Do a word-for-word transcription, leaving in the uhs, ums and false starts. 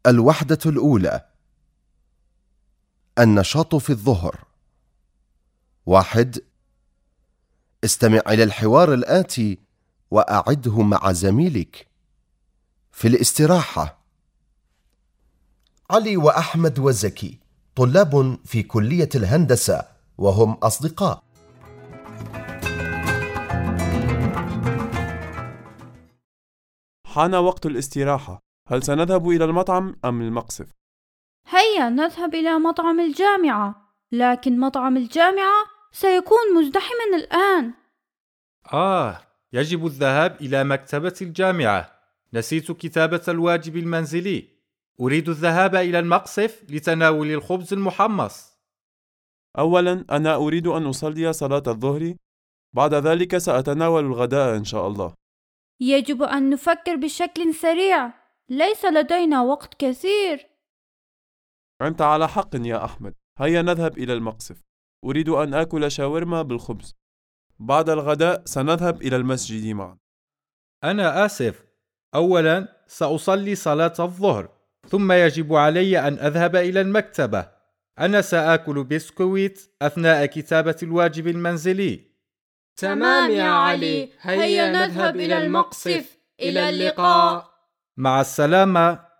الوحدة الأولى. النشاط في الظهر. واحد. استمع إلى الحوار الآتي وأعده مع زميلك. في الاستراحة: علي وأحمد وزكي طلاب في كلية الهندسة وهم أصدقاء. حان وقت الاستراحة. هل سنذهب إلى المطعم أم المقصف؟ هيا نذهب إلى مطعم الجامعة، لكن مطعم الجامعة سيكون مزدحما الآن. آه، يجب الذهاب إلى مكتبة الجامعة. نسيت كتابة الواجب المنزلي. أريد الذهاب إلى المقصف لتناول الخبز المحمص. أولا أنا أريد أن أصلي صلاة الظهر، بعد ذلك سأتناول الغداء إن شاء الله. يجب أن نفكر بشكل سريع، ليس لدينا وقت كثير. أنت على حق يا أحمد. هيا نذهب إلى المقصف. أريد أن آكل شاورما بالخبز. بعد الغداء سنذهب إلى المسجد معا. أنا آسف. أولا سأصلي صلاة الظهر، ثم يجب علي أن أذهب إلى المكتبة. أنا سآكل بسكويت أثناء كتابة الواجب المنزلي. تمام يا علي، هيا نذهب إلى المقصف. إلى اللقاء. مع السلامة.